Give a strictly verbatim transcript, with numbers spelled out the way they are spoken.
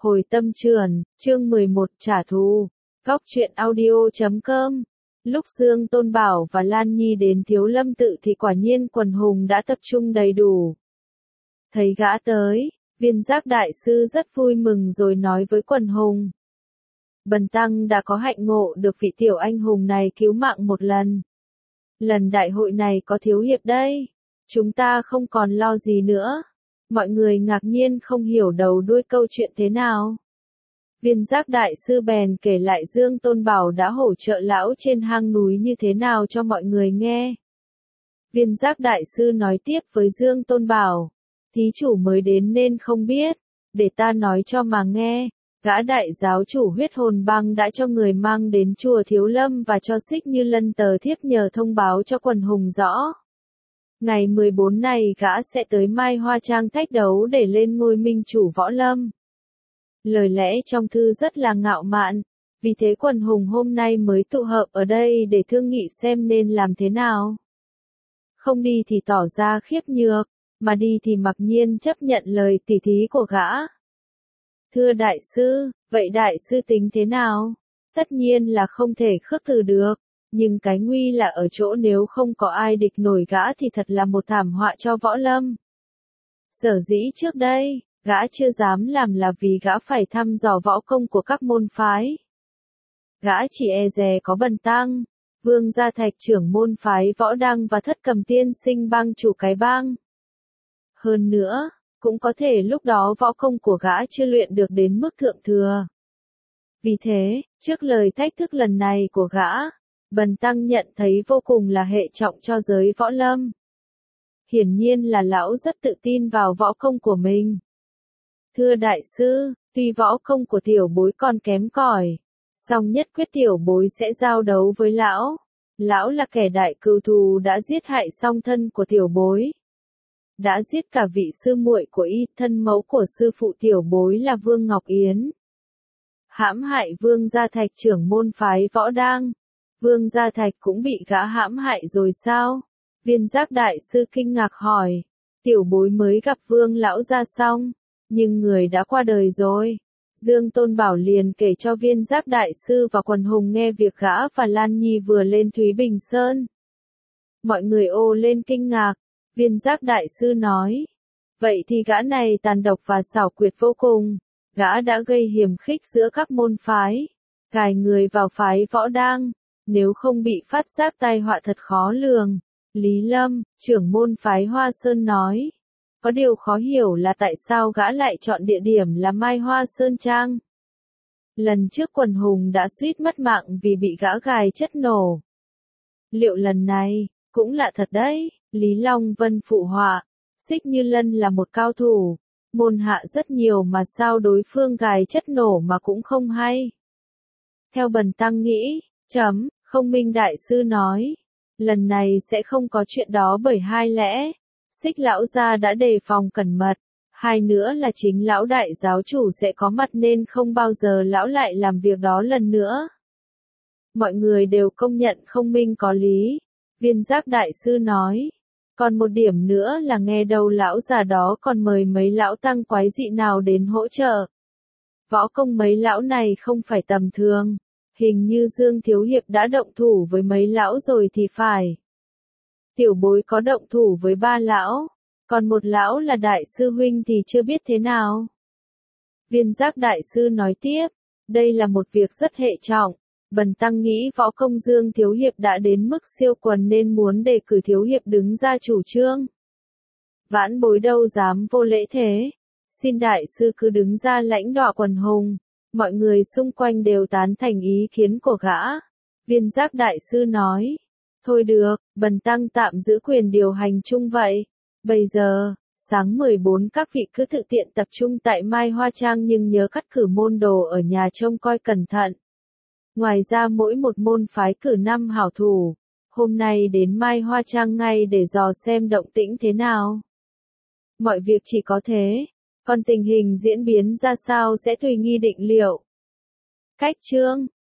Hồi tâm trườn, chương mười một trả thù. Góc truyện audio chấm com. Lúc Dương Tôn Bảo và Lan Nhi đến Thiếu Lâm Tự thì quả nhiên quần hùng đã tập trung đầy đủ. Thấy gã tới, Viên Giác Đại Sư rất vui mừng rồi nói với quần hùng. Bần tăng đã có hạnh ngộ được vị tiểu anh hùng này cứu mạng một lần. Lần đại hội này có thiếu hiệp đây. Chúng ta không còn lo gì nữa. Mọi người ngạc nhiên không hiểu đầu đuôi câu chuyện thế nào. Viên Giác Đại Sư bèn kể lại Dương Tôn Bảo đã hỗ trợ lão trên hang núi như thế nào cho mọi người nghe. Viên Giác Đại Sư nói tiếp với Dương Tôn Bảo. Thí chủ mới đến nên không biết. Để ta nói cho mà nghe. Gã đại giáo chủ huyết hồn băng đã cho người mang đến chùa Thiếu Lâm và cho Xích Như Lân tờ thiếp nhờ thông báo cho quần hùng rõ. Ngày mười bốn này gã sẽ tới Mai Hoa Trang thách đấu để lên ngôi minh chủ võ lâm. Lời lẽ trong thư rất là ngạo mạn, vì thế quần hùng hôm nay mới tụ hợp ở đây để thương nghị xem nên làm thế nào. Không đi thì tỏ ra khiếp nhược, mà đi thì mặc nhiên chấp nhận lời tỉ thí của gã. Thưa đại sư, vậy đại sư tính thế nào? Tất nhiên là không thể khước từ được. Nhưng cái nguy là ở chỗ nếu không có ai địch nổi gã thì thật là một thảm họa cho võ lâm. Sở dĩ trước đây, gã chưa dám làm là vì gã phải thăm dò võ công của các môn phái. Gã chỉ e dè có bần tăng, Vương Gia Thạch trưởng môn phái võ đăng và Thất Cầm Tiên Sinh bang chủ cái bang. Hơn nữa, cũng có thể lúc đó võ công của gã chưa luyện được đến mức thượng thừa. Vì thế, trước lời thách thức lần này của gã, bần tăng nhận thấy vô cùng là hệ trọng cho giới võ lâm. Hiển nhiên là lão rất tự tin vào võ công của mình. Thưa đại sư, tuy võ công của tiểu bối còn kém cỏi, song nhất quyết tiểu bối sẽ giao đấu với lão. Lão là kẻ đại cừu thù đã giết hại song thân của tiểu bối. Đã giết cả vị sư muội của y, thân mẫu của sư phụ tiểu bối là Vương Ngọc Yến. Hãm hại Vương Gia Thạch trưởng môn phái võ đăng. Vương Gia Thạch cũng bị gã hãm hại rồi sao? Viên Giác Đại Sư kinh ngạc hỏi. Tiểu bối mới gặp Vương lão gia xong, nhưng người đã qua đời rồi. Dương Tôn Bảo liền kể cho Viên Giác Đại Sư và quần hùng nghe việc gã và Lan Nhi vừa lên Thúy Bình Sơn. Mọi người ồ lên kinh ngạc. Viên Giác Đại Sư nói. Vậy thì gã này tàn độc và xảo quyệt vô cùng. Gã đã gây hiểm khích giữa các môn phái, gài người vào phái võ đăng. Nếu không bị phát giác tai họa thật khó lường. Lý Lâm, trưởng môn phái Hoa Sơn nói. Có điều khó hiểu là tại sao gã lại chọn địa điểm là Mai Hoa Sơn Trang. Lần trước quần hùng đã suýt mất mạng vì bị gã gài chất nổ. Liệu lần này, cũng lạ thật đấy, Lý Long Vân phụ họa. Xích Như Lân là một cao thủ. Môn hạ rất nhiều mà sao đối phương gài chất nổ mà cũng không hay. Theo bần tăng nghĩ, chấm. Không Minh Đại Sư nói, lần này sẽ không có chuyện đó bởi hai lẽ, Xích lão gia đã đề phòng cẩn mật, hai nữa là chính lão đại giáo chủ sẽ có mặt nên không bao giờ lão lại làm việc đó lần nữa. Mọi người đều công nhận Không Minh có lý, Viên Giác Đại Sư nói, còn một điểm nữa là nghe đầu lão già đó còn mời mấy lão tăng quái dị nào đến hỗ trợ. Võ công mấy lão này không phải tầm thường. Hình như Dương Thiếu Hiệp đã động thủ với mấy lão rồi thì phải. Tiểu bối có động thủ với ba lão, còn một lão là đại sư huynh thì chưa biết thế nào. Viên Giác Đại Sư nói tiếp, đây là một việc rất hệ trọng. Bần tăng nghĩ võ công Dương Thiếu Hiệp đã đến mức siêu quần nên muốn đề cử Thiếu Hiệp đứng ra chủ trương. Vãn bối đâu dám vô lễ thế. Xin đại sư cứ đứng ra lãnh đọa quần hùng. Mọi người xung quanh đều tán thành ý kiến của gã. Viên Giác Đại Sư nói. Thôi được, bần tăng tạm giữ quyền điều hành chung vậy. Bây giờ, sáng mười bốn các vị cứ tự tiện tập trung tại Mai Hoa Trang nhưng nhớ cắt cử môn đồ ở nhà trông coi cẩn thận. Ngoài ra mỗi một môn phái cử năm hảo thủ. Hôm nay đến Mai Hoa Trang ngay để dò xem động tĩnh thế nào. Mọi việc chỉ có thế. Còn tình hình diễn biến ra sao sẽ tùy nghi định liệu. Cách chương